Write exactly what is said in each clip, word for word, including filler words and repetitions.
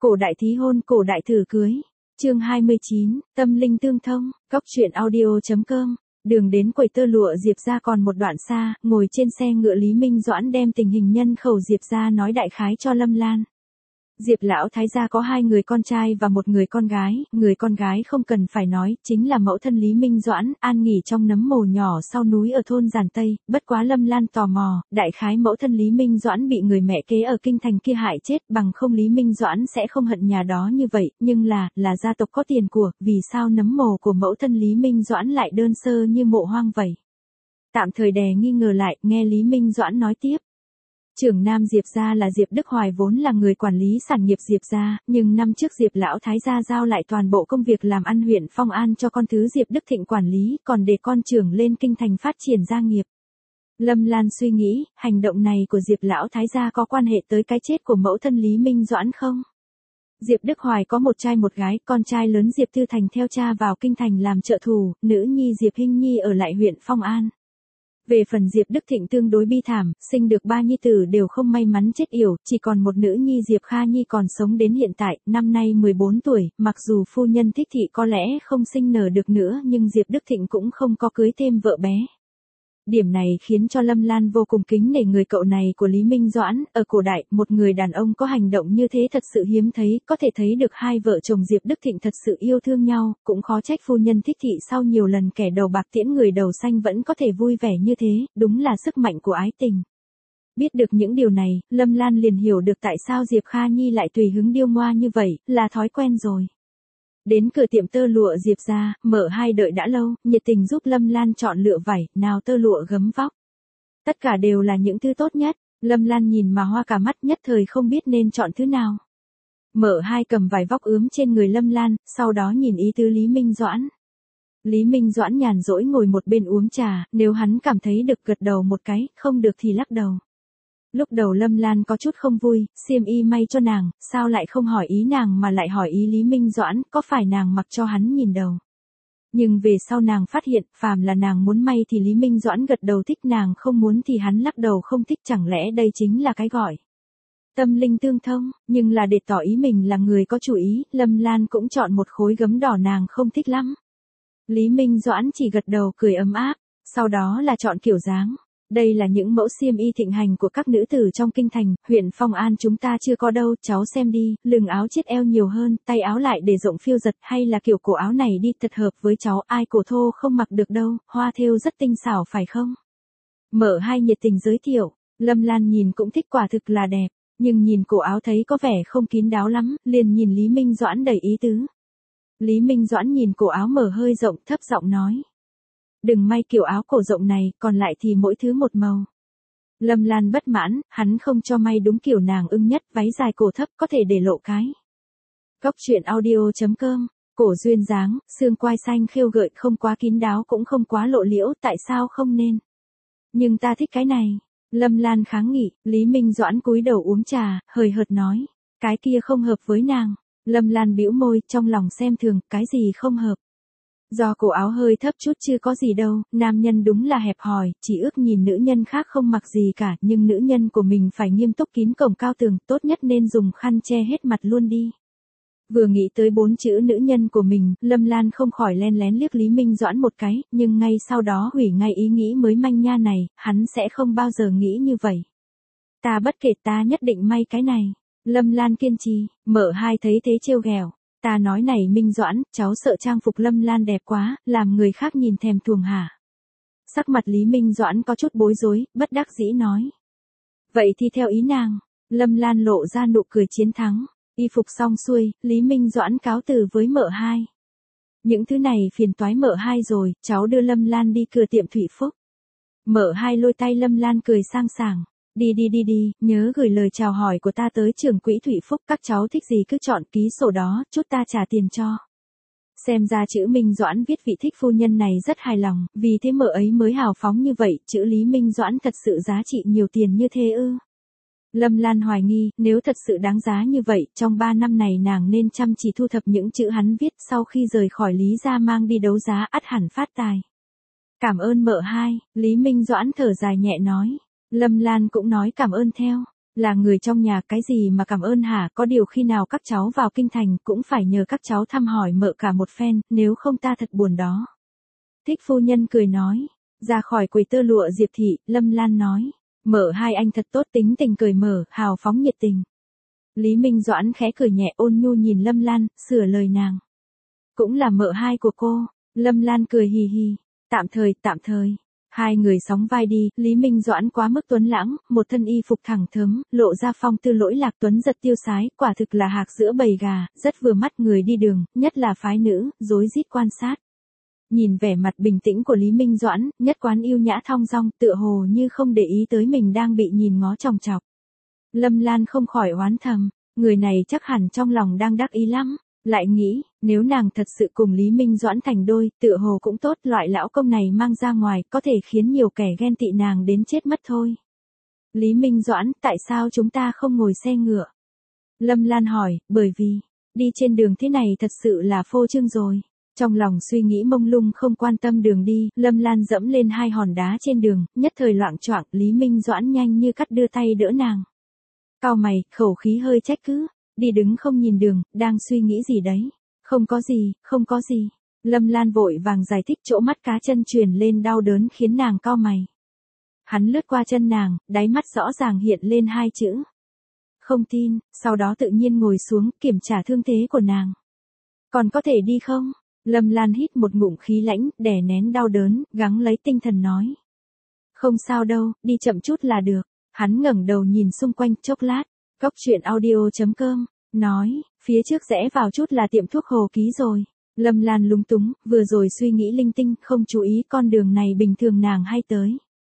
Cổ đại thí hôn, cổ đại thử cưới. Chương hai mươi chín, tâm linh tương thông, góc truyện audio chấm com. Đường đến quầy tơ lụa Diệp gia còn một đoạn xa, ngồi trên xe ngựa Lý Minh Doãn đem tình hình nhân khẩu Diệp gia nói đại khái cho Lâm Lan. Diệp lão thái gia có hai người con trai và một người con gái, người con gái không cần phải nói, chính là mẫu thân Lý Minh Doãn, an nghỉ trong nấm mồ nhỏ sau núi ở thôn Giản Tây, bất quá Lâm Lan tò mò, đại khái mẫu thân Lý Minh Doãn bị người mẹ kế ở kinh thành kia hại chết, bằng không Lý Minh Doãn sẽ không hận nhà đó như vậy, nhưng là, là gia tộc có tiền của, vì sao nấm mồ của mẫu thân Lý Minh Doãn lại đơn sơ như mộ hoang vậy? Tạm thời đè nghi ngờ lại, nghe Lý Minh Doãn nói tiếp. Trưởng nam Diệp gia là Diệp Đức Hoài vốn là người quản lý sản nghiệp Diệp gia, nhưng năm trước Diệp lão thái gia giao lại toàn bộ công việc làm ăn huyện Phong An cho con thứ Diệp Đức Thịnh quản lý, còn để con trưởng lên kinh thành phát triển gia nghiệp. Lâm Lan suy nghĩ, hành động này của Diệp lão thái gia có quan hệ tới cái chết của mẫu thân Lý Minh Doãn không? Diệp Đức Hoài có một trai một gái, con trai lớn Diệp Tư Thành theo cha vào kinh thành làm trợ thủ, nữ nhi Diệp Hinh Nhi ở lại huyện Phong An. Về phần Diệp Đức Thịnh tương đối bi thảm, sinh được ba nhi tử đều không may mắn chết yểu, chỉ còn một nữ nhi Diệp Kha Nhi còn sống đến hiện tại, năm nay mười bốn tuổi, mặc dù phu nhân Thích Thị có lẽ không sinh nở được nữa nhưng Diệp Đức Thịnh cũng không có cưới thêm vợ bé. Điểm này khiến cho Lâm Lan vô cùng kính nể người cậu này của Lý Minh Doãn, ở cổ đại, một người đàn ông có hành động như thế thật sự hiếm thấy, có thể thấy được hai vợ chồng Diệp Đức Thịnh thật sự yêu thương nhau, cũng khó trách phu nhân Thích Thị sau nhiều lần kẻ đầu bạc tiễn người đầu xanh vẫn có thể vui vẻ như thế, đúng là sức mạnh của ái tình. Biết được những điều này, Lâm Lan liền hiểu được tại sao Diệp Kha Nhi lại tùy hứng điêu ngoa như vậy, là thói quen rồi. Đến cửa tiệm tơ lụa Diệp gia, Mở Hai đợi đã lâu, nhiệt tình giúp Lâm Lan chọn lựa vải, nào tơ lụa gấm vóc. Tất cả đều là những thứ tốt nhất, Lâm Lan nhìn mà hoa cả mắt, nhất thời không biết nên chọn thứ nào. Mở Hai cầm vải vóc ướm trên người Lâm Lan, sau đó nhìn ý tứ Lý Minh Doãn. Lý Minh Doãn nhàn rỗi ngồi một bên uống trà, nếu hắn cảm thấy được gật đầu một cái, không được thì lắc đầu. Lúc đầu Lâm Lan có chút không vui, xiêm y may cho nàng, sao lại không hỏi ý nàng mà lại hỏi ý Lý Minh Doãn, có phải nàng mặc cho hắn nhìn đầu. Nhưng về sau nàng phát hiện, phàm là nàng muốn may thì Lý Minh Doãn gật đầu thích, nàng không muốn thì hắn lắc đầu không thích, chẳng lẽ đây chính là cái gọi tâm linh tương thông, nhưng là để tỏ ý mình là người có chủ ý, Lâm Lan cũng chọn một khối gấm đỏ nàng không thích lắm. Lý Minh Doãn chỉ gật đầu cười ấm áp, sau đó là chọn kiểu dáng. Đây là những mẫu xiêm y thịnh hành của các nữ tử trong kinh thành, huyện Phong An chúng ta chưa có đâu, cháu xem đi, lưng áo chiết eo nhiều hơn, tay áo lại để rộng phiêu giật, hay là kiểu cổ áo này đi thật hợp với cháu, ai cổ thô không mặc được đâu, hoa thêu rất tinh xảo phải không? Mở Hai nhiệt tình giới thiệu, Lâm Lan nhìn cũng thích, quả thực là đẹp, nhưng nhìn cổ áo thấy có vẻ không kín đáo lắm, liền nhìn Lý Minh Doãn đầy ý tứ. Lý Minh Doãn nhìn cổ áo mở hơi rộng, thấp giọng nói. Đừng may kiểu áo cổ rộng này, còn lại thì mỗi thứ một màu. Lâm Lan bất mãn, hắn không cho may đúng kiểu nàng ưng nhất, váy dài cổ thấp có thể để lộ cái. Góc truyện audio chấm com, cổ duyên dáng, xương quai xanh khêu gợi, không quá kín đáo cũng không quá lộ liễu, tại sao không nên? Nhưng ta thích cái này. Lâm Lan kháng nghị, Lý Minh Doãn cúi đầu uống trà, hời hợt nói, cái kia không hợp với nàng. Lâm Lan bĩu môi, trong lòng xem thường, cái gì không hợp? Do cổ áo hơi thấp chút chứ có gì đâu, nam nhân đúng là hẹp hòi, chỉ ước nhìn nữ nhân khác không mặc gì cả, nhưng nữ nhân của mình phải nghiêm túc kín cổng cao tường, tốt nhất nên dùng khăn che hết mặt luôn đi. Vừa nghĩ tới bốn chữ nữ nhân của mình, Lâm Lan không khỏi len lén liếc Lý Minh Doãn một cái, nhưng ngay sau đó hủy ngay ý nghĩ mới manh nha này, hắn sẽ không bao giờ nghĩ như vậy. Ta bất kể, ta nhất định may cái này. Lâm Lan kiên trì, Mở Hai thấy thế trêu ghẹo. Ta nói này Minh Doãn, cháu sợ trang phục Lâm Lan đẹp quá, làm người khác nhìn thèm thuồng hả? Sắc mặt Lý Minh Doãn có chút bối rối, bất đắc dĩ nói. Vậy thì theo ý nàng. Lâm Lan lộ ra nụ cười chiến thắng. Y phục xong xuôi, Lý Minh Doãn cáo từ với Mở Hai. Những thứ này phiền toái Mở Hai rồi, cháu đưa Lâm Lan đi cửa tiệm Thụy Phúc. Mở Hai lôi tay Lâm Lan cười sang sảng. Đi đi đi đi, nhớ gửi lời chào hỏi của ta tới trưởng quỹ Thụy Phúc, các cháu thích gì cứ chọn, ký sổ đó, chút ta trả tiền cho. Xem ra chữ Minh Doãn viết vị thích phu nhân này rất hài lòng, vì thế Mở ấy mới hào phóng như vậy, chữ Lý Minh Doãn thật sự giá trị nhiều tiền như thế ư? Lâm Lan hoài nghi, nếu thật sự đáng giá như vậy, trong ba năm này nàng nên chăm chỉ thu thập những chữ hắn viết, sau khi rời khỏi Lý gia mang đi đấu giá ắt hẳn phát tài. Cảm ơn Mở Hai, Lý Minh Doãn thở dài nhẹ nói. Lâm Lan cũng nói cảm ơn theo. Là người trong nhà cái gì mà cảm ơn hả, có điều khi nào các cháu vào kinh thành cũng phải nhờ các cháu thăm hỏi mợ cả một phen, nếu không ta thật buồn đó. Thích phu nhân cười nói. Ra khỏi quầy tơ lụa Diệp thị, Lâm Lan nói. Mợ hai anh thật tốt, tính tình cởi mở, hào phóng nhiệt tình. Lý Minh Doãn khẽ cười nhẹ ôn nhu nhìn Lâm Lan, sửa lời nàng. Cũng là mợ hai của cô. Lâm Lan cười hì hì. Tạm thời, tạm thời. Hai người sóng vai đi, Lý Minh Doãn quá mức tuấn lãng, một thân y phục thẳng thớm, lộ ra phong tư lỗi lạc tuấn giật tiêu sái, quả thực là hạc giữa bầy gà, rất vừa mắt người đi đường, nhất là phái nữ, rối rít quan sát. Nhìn vẻ mặt bình tĩnh của Lý Minh Doãn, nhất quán yêu nhã thong dong, tựa hồ như không để ý tới mình đang bị nhìn ngó chòng chọc. Lâm Lan không khỏi oán thầm, người này chắc hẳn trong lòng đang đắc ý lắm. Lại nghĩ, nếu nàng thật sự cùng Lý Minh Doãn thành đôi, tựa hồ cũng tốt, loại lão công này mang ra ngoài, có thể khiến nhiều kẻ ghen tị nàng đến chết mất thôi. Lý Minh Doãn, tại sao chúng ta không ngồi xe ngựa? Lâm Lan hỏi, bởi vì, đi trên đường thế này thật sự là phô trương rồi. Trong lòng suy nghĩ mông lung không quan tâm đường đi, Lâm Lan dẫm lên hai hòn đá trên đường, nhất thời loạng choạng, Lý Minh Doãn nhanh như cắt đưa tay đỡ nàng. Cau mày, khẩu khí hơi trách cứ. Đi đứng không nhìn đường, đang suy nghĩ gì đấy? Không có gì, không có gì. Lâm Lan vội vàng giải thích, chỗ mắt cá chân truyền lên đau đớn khiến nàng cau mày. Hắn lướt qua chân nàng, đáy mắt rõ ràng hiện lên hai chữ. Không tin, sau đó tự nhiên ngồi xuống kiểm tra thương thế của nàng. Còn có thể đi không? Lâm Lan hít một ngụm khí lãnh, đè nén đau đớn, gắng lấy tinh thần nói. Không sao đâu, đi chậm chút là được. Hắn ngẩng đầu nhìn xung quanh chốc lát. Cốc truyện audio chấm com, nói, phía trước rẽ vào chút là tiệm thuốc Hồ Ký rồi. Lâm Lan lúng túng, vừa rồi suy nghĩ linh tinh, không chú ý con đường này bình thường nàng hay tới.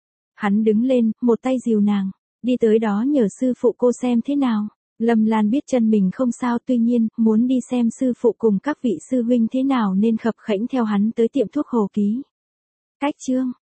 Hắn đứng lên, một tay dìu nàng, đi tới đó nhờ sư phụ cô xem thế nào. Lâm Lan biết chân mình không sao, tuy nhiên, muốn đi xem sư phụ cùng các vị sư huynh thế nào nên khập khẽnh theo hắn tới tiệm thuốc Hồ Ký. Cách chương